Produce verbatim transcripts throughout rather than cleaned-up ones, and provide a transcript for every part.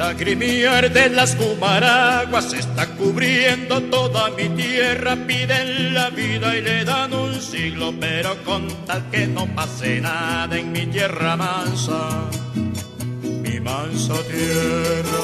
lagrimiar de las Cumaraguas está cubriendo toda mi tierra. Piden la vida y le dan un siglo, pero con tal que no pase nada en mi tierra mansa, mi mansa tierra.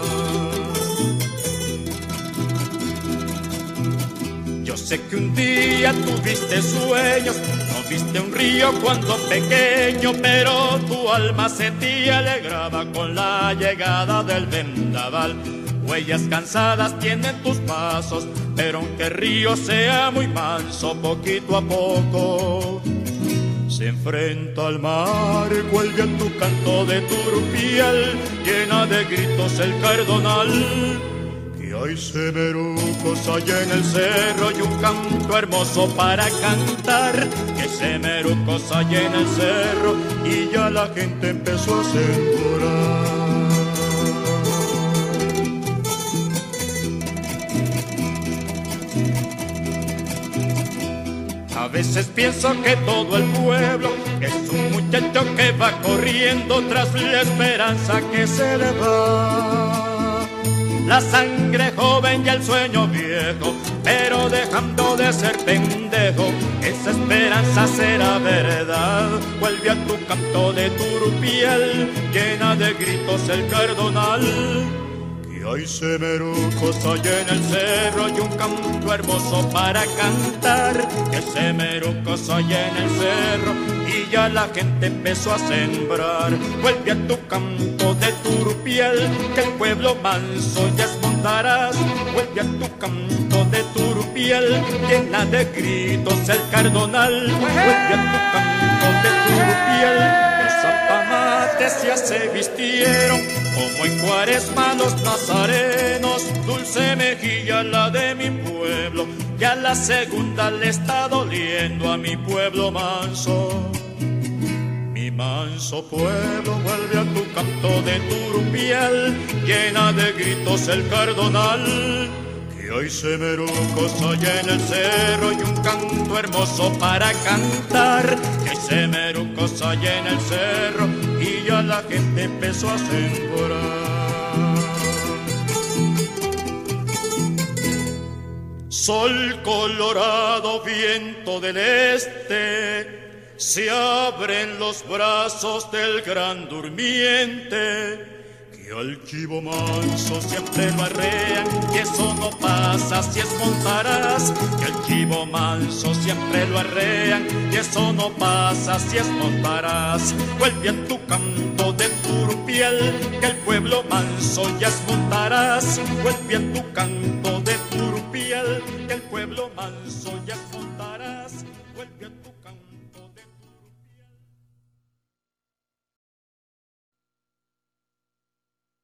Yo sé que un día tuviste sueños, no viste un río cuando pequeño, pero tu alma se te alegraba con la llegada del vendaval. Huellas cansadas tienen tus pasos, pero aunque el río sea muy manso, poquito a poco se enfrenta al mar. Vuelve a tu canto de turpial, llena de gritos el cardonal. Y hay semerucos allá en el cerro y un canto hermoso para cantar. Que semerucos allá en el cerro y ya la gente empezó a sembrar. A veces pienso que todo el pueblo es un muchacho que va corriendo tras la esperanza que se le va. La sangre joven y el sueño viejo, pero dejando de ser pendejo, esa esperanza será verdad. Vuelve a tu canto de turpial, llena de gritos el cardonal. Que hay semerucos allá en el cerro y un canto hermoso para cantar. Que semerucos allá en el cerro y ya la gente empezó a sembrar. Vuelve a tu canto de turpial, que el pueblo manso ya montarás. Vuelve a tu canto de turpial, llena de gritos el cardonal. Vuelve a tu canto de turpial. Los zapamates ya se vistieron como en Cuaresma los nazarenos. Dulce mejilla la de mi pueblo, ya la segunda le está doliendo a mi pueblo manso. Mi manso pueblo, vuelve a tu canto de turpial, llena de gritos el cardonal. Que hay semerucos allá en el cerro y un canto hermoso para cantar. Que hay semerucos allá en el cerro y ya la gente empezó a sembrar. Sol colorado, viento del este, se abren los brazos del gran durmiente. Que al chivo manso siempre lo arrean, y eso no pasa si es montarás. Que al chivo manso siempre lo arrean, y eso no pasa si es montarás. Vuelve a tu canto de turpial, que el pueblo manso ya es montarás. Vuelve a tu canto de turpial, que el pueblo manso ya es montarás. Vuelve a tu